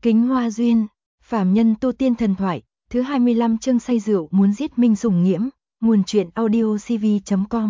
Kính Hoa Duyên, phàm nhân tu tiên thần thoại, thứ 25 chương say rượu muốn giết Minh Sùng Nghiễm, nguồn truyện audio cv.com.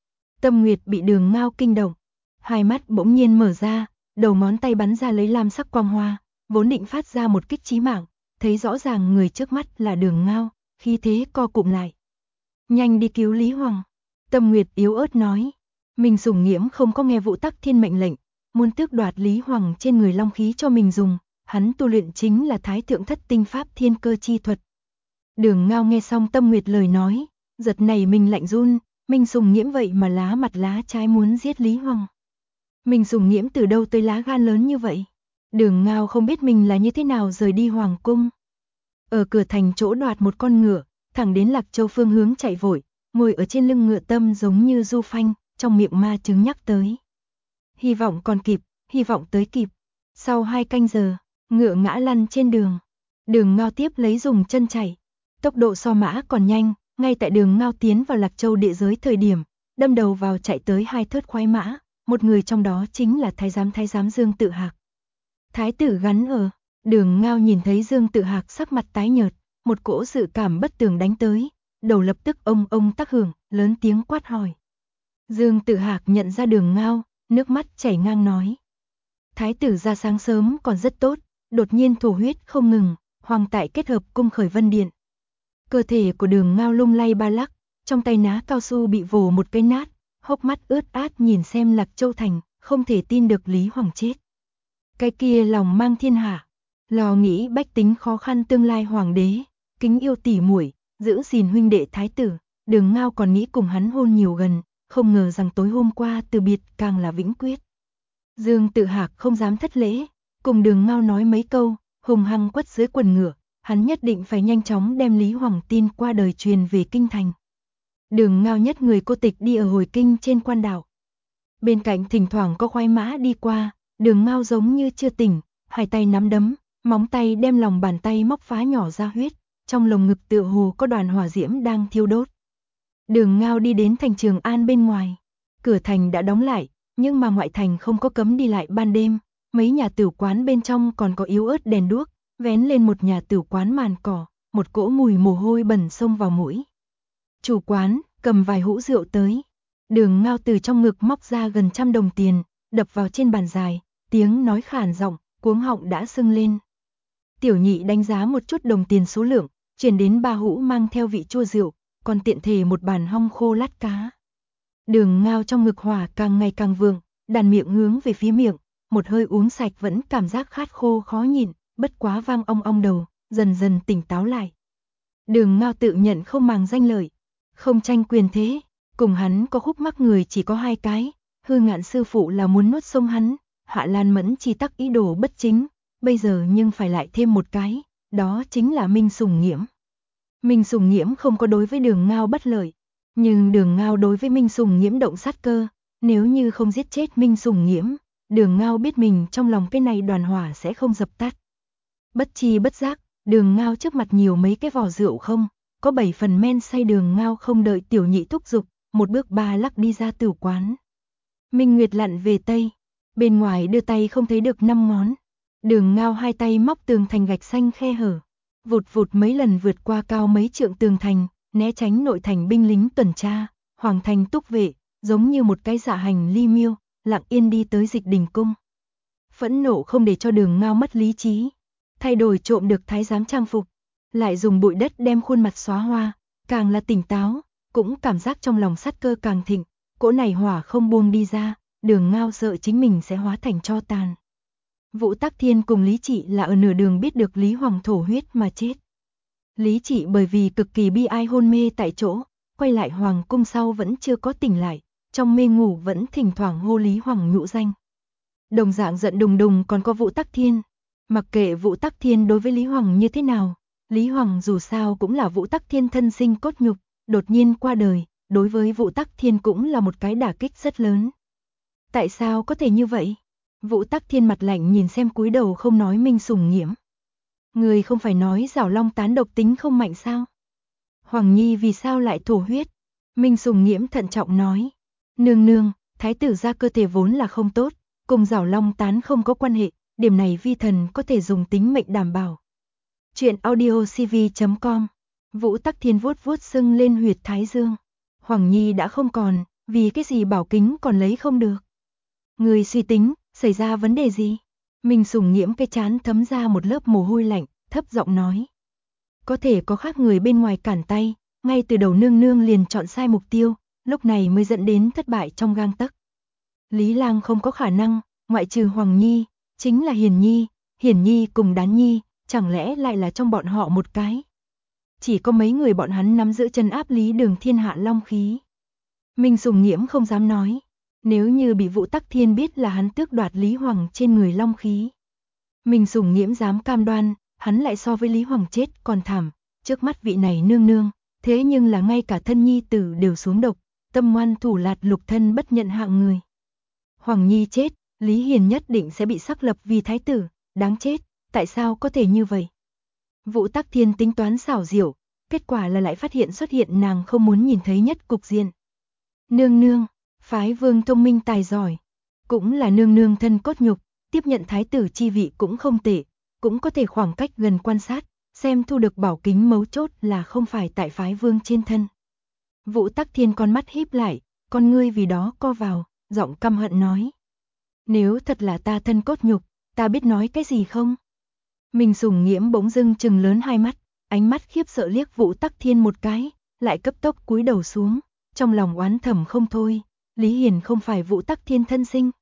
Tâm Nguyệt bị Đường Ngao kinh động, hai mắt bỗng nhiên mở ra, đầu ngón tay bắn ra lấy lam sắc quang hoa, vốn định phát ra một kích chí mạng, thấy rõ ràng người trước mắt là Đường Ngao, khi thế co cụm lại. Nhanh đi cứu Lý Hoàng. Tâm Nguyệt yếu ớt nói. Minh Sùng Nghiễm không có nghe Vũ Tắc Thiên mệnh lệnh, muốn tước đoạt Lý Hoàng trên người long khí cho mình dùng. Hắn tu luyện chính là Thái Thượng Thất Tinh Pháp Thiên Cơ Chi Thuật. Đường Ngao nghe xong Tâm Nguyệt lời nói, giật nảy mình lạnh run, Minh Sùng Nghiễm vậy mà lá mặt lá trái muốn giết Lý Hoàng. Minh Sùng Nghiễm từ đâu tới lá gan lớn như vậy? Đường Ngao không biết mình là như thế nào rời đi Hoàng Cung. Ở cửa thành chỗ đoạt một con ngựa, thẳng đến Lạc Châu phương hướng chạy vội, ngồi ở trên lưng ngựa Tâm giống như du phanh, trong miệng ma chứng nhắc tới. Hy vọng còn kịp, hy vọng tới kịp. Sau 2 canh giờ, ngựa ngã lăn trên đường. Đường Ngao tiếp lấy dùng chân chạy. Tốc độ so mã còn nhanh, ngay tại Đường Ngao tiến vào Lạc Châu địa giới thời điểm, đâm đầu vào chạy tới 2 thớt khoái mã, một người trong đó chính là Thái giám Dương Tự Hạc. Thái tử gắn ở, Đường Ngao nhìn thấy Dương Tự Hạc sắc mặt tái nhợt, một cỗ dự cảm bất tường đánh tới, đầu lập tức ông tác hưởng, lớn tiếng quát hỏi. Dương Tự Hạc nhận ra Đường Ngao, nước mắt chảy ngang nói. Thái tử ra sáng sớm còn rất tốt, đột nhiên thổ huyết không ngừng, hoàng tại kết hợp cung khởi vân điện. Cơ thể của Đường Ngao lung lay ba lắc, trong tay ná cao su bị vồ một cái nát, hốc mắt ướt át nhìn xem Lạc Châu thành, không thể tin được Lý Hoàng chết. Cái kia lòng mang thiên hạ, lo nghĩ bách tính khó khăn tương lai hoàng đế, kính yêu tỉ muội, giữ gìn huynh đệ thái tử, Đường Ngao còn nghĩ cùng hắn hôn nhiều gần, không ngờ rằng tối hôm qua từ biệt càng là vĩnh quyết. Dương Tự Hạc không dám thất lễ, cùng Đường Ngao nói mấy câu, hùng hăng quất dưới quần ngựa, hắn nhất định phải nhanh chóng đem Lý Hoàng tin qua đời truyền về kinh thành. Đường Ngao nhất người cô tịch đi ở hồi kinh trên quan đạo. Bên cạnh thỉnh thoảng có khoái mã đi qua, Đường Ngao giống như chưa tỉnh, hai tay nắm đấm, móng tay đem lòng bàn tay móc phá nhỏ ra huyết, trong lồng ngực tựa hồ có đoàn hỏa diễm đang thiêu đốt. Đường Ngao đi đến thành Trường An bên ngoài, cửa thành đã đóng lại, nhưng mà ngoại thành không có cấm đi lại ban đêm, mấy nhà tử quán bên trong còn có yếu ớt đèn đuốc, vén lên một nhà tử quán màn cỏ, một cỗ mùi mồ hôi bẩn xông vào mũi. Chủ quán cầm vài hũ rượu tới, Đường Ngao từ trong ngực móc ra gần 100 đồng tiền, đập vào trên bàn dài, tiếng nói khản giọng, cuống họng đã sưng lên. Tiểu nhị đánh giá một chút đồng tiền số lượng, chuyển đến 3 hũ mang theo vị chua rượu, còn tiện thể một bàn hong khô lát cá. Đường Ngao trong ngực hỏa càng ngày càng vượng, đàn miệng hướng về phía miệng, một hơi uống sạch vẫn cảm giác khát khô khó nhịn, bất quá vang ong đầu, dần dần tỉnh táo lại. Đường Ngao tự nhận không màng danh lợi, không tranh quyền thế, cùng hắn có khúc mắc người chỉ có 2 cái, Hư Ngạn sư phụ là muốn nuốt sống hắn, Hạ Lan Mẫn chỉ tắc ý đồ bất chính, bây giờ nhưng phải lại thêm một cái, đó chính là Minh Sùng Nghiễm. Minh Sùng Nghiễm không có đối với Đường Ngao bất lợi, nhưng Đường Ngao đối với Minh Sùng Nghiễm động sát cơ, nếu như không giết chết Minh Sùng Nghiễm, Đường Ngao biết mình trong lòng cái này đoàn hỏa sẽ không dập tắt. Bất chi bất giác, Đường Ngao trước mặt nhiều mấy cái vò rượu không, có 7 phần men say. Đường Ngao không đợi tiểu nhị thúc giục, một bước 3 lắc đi ra tử quán. Minh Nguyệt lặn về Tây, bên ngoài đưa tay không thấy được 5 ngón. Đường Ngao hai tay móc tường thành gạch xanh khe hở, vụt vụt mấy lần vượt qua cao mấy trượng tường thành, né tránh nội thành binh lính tuần tra, hoàng thành túc vệ, giống như một cái dạ hành ly miêu, lặng yên đi tới Dịch Đình cung. Phẫn nộ không để cho Đường Ngao mất lý trí, thay đổi trộm được thái giám trang phục, lại dùng bụi đất đem khuôn mặt xóa hoa, càng là tỉnh táo, cũng cảm giác trong lòng sát cơ càng thịnh, cỗ này hỏa không buông đi ra, Đường Ngao sợ chính mình sẽ hóa thành tro tàn. Vũ Tắc Thiên cùng Lý Trị là ở nửa đường biết được Lý Hoàng thổ huyết mà chết. Lý Trị bởi vì cực kỳ bi ai hôn mê tại chỗ, quay lại Hoàng cung sau vẫn chưa có tỉnh lại, trong mê ngủ vẫn thỉnh thoảng hô Lý Hoàng nhũ danh. Đồng dạng giận đùng đùng còn có Vũ Tắc Thiên, mặc kệ Vũ Tắc Thiên đối với Lý Hoàng như thế nào, Lý Hoàng dù sao cũng là Vũ Tắc Thiên thân sinh cốt nhục, đột nhiên qua đời, đối với Vũ Tắc Thiên cũng là một cái đả kích rất lớn. Tại sao có thể như vậy? Vũ Tắc Thiên mặt lạnh nhìn xem cúi đầu không nói Minh Sùng Nghiễm. Người không phải nói Giảo Long tán độc tính không mạnh sao? Hoàng Nhi vì sao lại thổ huyết? Minh Sùng Nghiễm thận trọng nói. Nương nương, thái tử ra cơ thể vốn là không tốt, cùng Giảo Long tán không có quan hệ, điểm này vi thần có thể dùng tính mệnh đảm bảo. Chuyện audiocv.com. Vũ Tắc Thiên vuốt vuốt sưng lên huyệt thái dương. Hoàng Nhi đã không còn, vì cái gì Bảo Kính còn lấy không được? Người suy tính, xảy ra vấn đề gì? Minh Sùng Nghiễm cái trán thấm ra một lớp mồ hôi lạnh, thấp giọng nói. Có thể có khác người bên ngoài cản tay, ngay từ đầu nương nương liền chọn sai mục tiêu, lúc này mới dẫn đến thất bại trong gang tấc. Lý Lang không có khả năng, ngoại trừ Hoàng Nhi, chính là Hiển Nhi cùng Đán Nhi, chẳng lẽ lại là trong bọn họ một cái? Chỉ có mấy người bọn hắn nắm giữ chân áp Lý Đường thiên hạ long khí. Minh Sùng Nghiễm không dám nói, nếu như bị Vũ Tắc Thiên biết là hắn tước đoạt Lý Hoàng trên người long khí. Minh Sùng Nghiễm dám cam đoan, hắn lại so với Lý Hoàng chết còn thảm, trước mắt vị này nương nương, thế nhưng là ngay cả thân nhi tử đều xuống độc, tâm ngoan thủ lạt lục thân bất nhận hạng người. Hoàng Nhi chết, Lý Hiền nhất định sẽ bị xác lập vì thái tử, đáng chết, tại sao có thể như vậy? Vũ Tắc Thiên tính toán xảo diệu, kết quả là lại phát hiện xuất hiện nàng không muốn nhìn thấy nhất cục diện. Nương nương, phái vương thông minh tài giỏi, cũng là nương nương thân cốt nhục, tiếp nhận thái tử chi vị cũng không tệ, cũng có thể khoảng cách gần quan sát, xem thu được Bảo Kính mấu chốt là không phải tại phái vương trên thân. Vũ Tắc Thiên con mắt híp lại, con ngươi vì đó co vào, giọng căm hận nói. Nếu thật là ta thân cốt nhục, ta biết nói cái gì không? Minh Sùng Nghiễm bỗng dưng trừng lớn hai mắt, ánh mắt khiếp sợ liếc Vũ Tắc Thiên một cái, lại cấp tốc cúi đầu xuống, trong lòng oán thầm không thôi, Lý Hiền không phải Vũ Tắc Thiên thân sinh.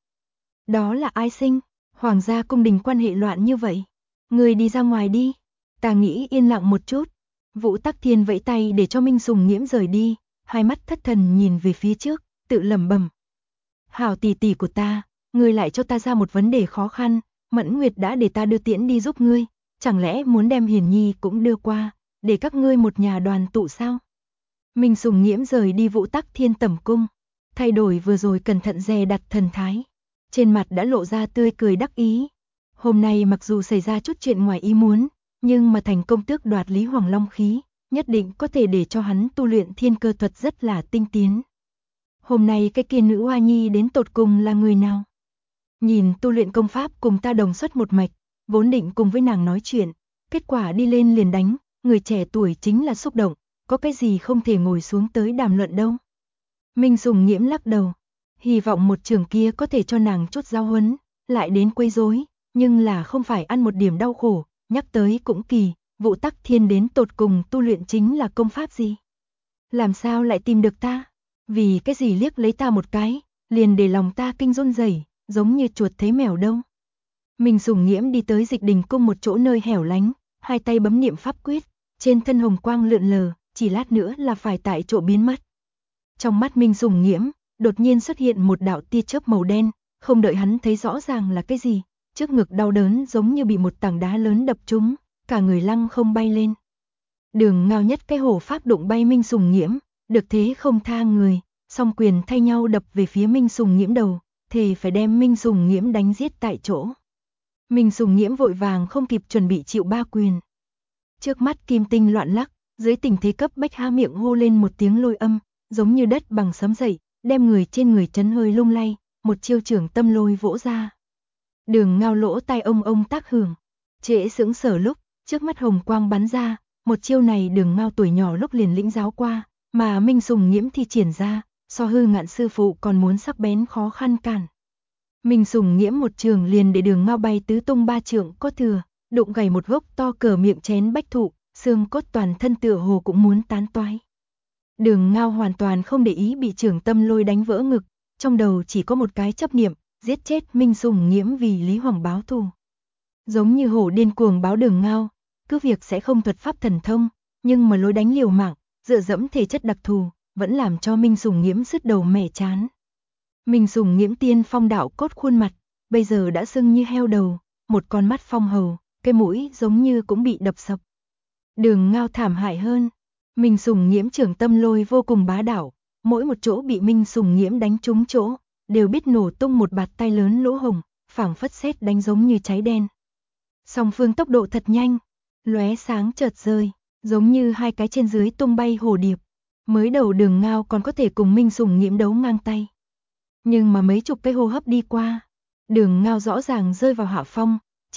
Đó là ai sinh? Hoàng gia cung đình quan hệ loạn như vậy. Người đi ra ngoài đi, ta nghĩ yên lặng một chút. Vũ Tắc Thiên vẫy tay để cho Minh Sùng Nghiễm rời đi, hai mắt thất thần nhìn về phía trước, tự lẩm bẩm. Hảo tỷ tỷ của ta, ngươi lại cho ta ra một vấn đề khó khăn, Mẫn Nguyệt đã để ta đưa tiễn đi giúp ngươi, chẳng lẽ muốn đem Hiền Nhi cũng đưa qua, để các ngươi một nhà đoàn tụ sao? Minh Sùng Nghiễm rời đi Vũ Tắc Thiên tẩm cung, thay đổi vừa rồi cẩn thận dè đặt thần thái, trên mặt đã lộ ra tươi cười đắc ý. Hôm nay mặc dù xảy ra chút chuyện ngoài ý muốn, nhưng mà thành công tước đoạt Lý Hoàng long khí, nhất định có thể để cho hắn tu luyện thiên cơ thuật rất là tinh tiến. Hôm nay cái kia nữ hoa nhi đến tột cùng là người nào? Nhìn tu luyện công pháp cùng ta đồng xuất một mạch, vốn định cùng với nàng nói chuyện, kết quả đi lên liền đánh, người trẻ tuổi chính là xúc động, có cái gì không thể ngồi xuống tới đàm luận đâu. Minh Sùng Nghiễm lắc đầu, hy vọng một trường kia có thể cho nàng chút giáo huấn, lại đến quấy rối, nhưng là không phải ăn một điểm đau khổ, nhắc tới cũng kỳ, Vũ Tắc Thiên đến tột cùng tu luyện chính là công pháp gì? Làm sao lại tìm được ta? Vì cái gì liếc lấy ta một cái, liền để lòng ta kinh run rẩy, giống như chuột thấy mèo đâu. Minh Sùng Nghiễm đi tới Dịch Đình cung một chỗ nơi hẻo lánh, hai tay bấm niệm pháp quyết, trên thân hồng quang lượn lờ, chỉ lát nữa là phải tại chỗ biến mất. Trong mắt Minh Sùng Nghiễm, đột nhiên xuất hiện một đạo tia chớp màu đen, không đợi hắn thấy rõ ràng là cái gì, trước ngực đau đớn giống như bị một tảng đá lớn đập trúng, cả người lăng không bay lên. Đường Ngao nhất cái hổ pháp đụng bay Minh Sùng Nghiễm, được thế không tha người, song quyền thay nhau đập về phía Minh Sùng Nghiễm đầu, thề phải đem Minh Sùng Nghiễm đánh giết tại chỗ. Minh Sùng Nghiễm vội vàng không kịp chuẩn bị chịu ba quyền. Trước mắt kim tinh loạn lắc, dưới tình thế cấp bách há miệng hô lên một tiếng lôi âm, giống như đất bằng sấm dậy, đem người trên người chấn hơi lung lay, một chiêu trưởng tâm lôi vỗ ra. Đường Ngao lỗ tai ông tác hưởng, trễ sững sờ lúc, trước mắt hồng quang bắn ra, một chiêu này Đường Ngao tuổi nhỏ lúc liền lĩnh giáo qua, mà Minh Sùng Nghiễm thi triển ra, so Hư Ngạn sư phụ còn muốn sắc bén khó khăn cản. Minh Sùng Nghiễm một trường liền để Đường Ngao bay tứ tung ba trượng có thừa, đụng gãy một gốc to cỡ miệng chén bách thụ, xương cốt toàn thân tựa hồ cũng muốn tán toái. Đường Ngao hoàn toàn không để ý bị trưởng tâm lôi đánh vỡ ngực, trong đầu chỉ có một cái chấp niệm, giết chết Minh Sùng Nghiễm vì Lý Hoàng báo thù. Giống như hổ điên cuồng báo Đường Ngao, cứ việc sẽ không thuật pháp thần thông, nhưng mà lối đánh liều mạng, dựa dẫm thể chất đặc thù, vẫn làm cho Minh Sùng Nghiễm sứt đầu mẻ chán. Minh Sùng Nghiễm tiên phong đạo cốt khuôn mặt, bây giờ đã sưng như heo đầu, một con mắt phong hầu, cái mũi giống như cũng bị đập sập. Đường Ngao thảm hại hơn, Minh Sùng Nghiễm trưởng tâm lôi vô cùng bá đạo, mỗi một chỗ bị Minh Sùng Nghiễm đánh trúng chỗ, đều biết nổ tung một bạt tay lớn lỗ hổng, phảng phất sét đánh giống như cháy đen. Song phương tốc độ thật nhanh, lóe sáng chợt rơi, giống như hai cái trên dưới tung bay hồ điệp. Mới đầu Đường Ngao còn có thể cùng Minh Sùng Nghiễm đấu ngang tay. Nhưng mà mấy chục cái hô hấp đi qua, Đường Ngao rõ ràng rơi vào hạ phong,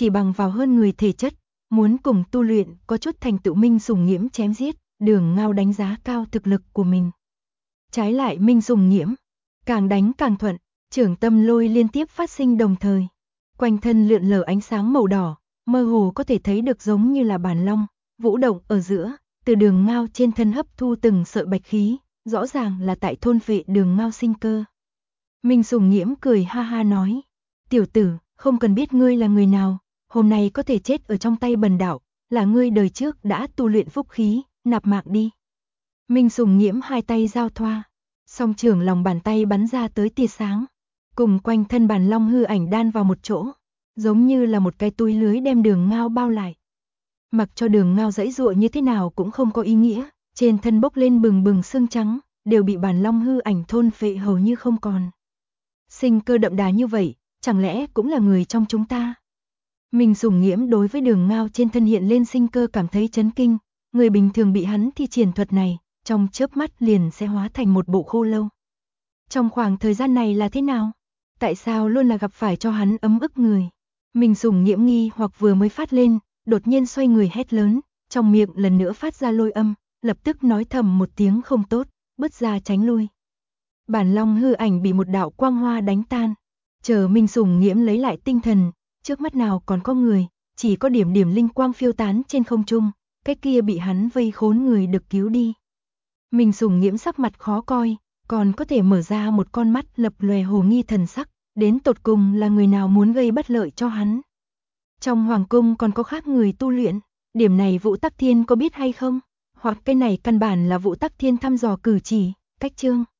chỉ bằng vào hơn người thể chất, muốn cùng tu luyện có chút thành tựu Minh Sùng Nghiễm chém giết, Đường Ngao đánh giá cao thực lực của mình. Trái lại Minh Sùng Nghiễm, càng đánh càng thuận, trưởng tâm lôi liên tiếp phát sinh đồng thời. Quanh thân lượn lờ ánh sáng màu đỏ, mơ hồ có thể thấy được giống như là bản long, vũ động ở giữa, từ Đường Ngao trên thân hấp thu từng sợi bạch khí, rõ ràng là tại thôn phệ Đường Ngao sinh cơ. Minh Sùng Nghiễm cười ha ha nói, tiểu tử, không cần biết ngươi là người nào, hôm nay có thể chết ở trong tay bần đạo, là ngươi đời trước đã tu luyện phúc khí, nạp mạng đi. Minh Sùng Nghiễm hai tay giao thoa, song trưởng lòng bàn tay bắn ra tới tia sáng, cùng quanh thân bản long hư ảnh đan vào một chỗ, giống như là một cái túi lưới đem Đường Ngao bao lại. Mặc cho Đường Ngao giãy giụa như thế nào cũng không có ý nghĩa, trên thân bốc lên bừng bừng sương trắng, đều bị bản long hư ảnh thôn phệ hầu như không còn. Sinh cơ đậm đà như vậy, chẳng lẽ cũng là người trong chúng ta? Minh Sùng Nghiễm đối với Đường Ngao trên thân hiện lên sinh cơ cảm thấy chấn kinh, người bình thường bị hắn thi triển thuật này, trong chớp mắt liền sẽ hóa thành một bộ khô lâu. Trong khoảng thời gian này là thế nào? Tại sao luôn là gặp phải cho hắn ấm ức người? Minh Sùng Nghiễm nghi hoặc vừa mới phát lên, đột nhiên xoay người hét lớn, trong miệng lần nữa phát ra lôi âm, lập tức nói thầm một tiếng không tốt, bứt ra tránh lui. Bản long hư ảnh bị một đạo quang hoa đánh tan, chờ Minh Sùng Nghiễm lấy lại tinh thần, trước mắt nào còn có người, chỉ có điểm điểm linh quang phiêu tán trên không trung, cái kia bị hắn vây khốn người được cứu đi. Minh Sùng Nghiễm sắc mặt khó coi, còn có thể mở ra một con mắt lập lòe hồ nghi thần sắc, đến tột cùng là người nào muốn gây bất lợi cho hắn. Trong hoàng cung còn có khác người tu luyện, điểm này Vũ Tắc Thiên có biết hay không? Hoặc cái này căn bản là Vũ Tắc Thiên thăm dò cử chỉ, cách chương.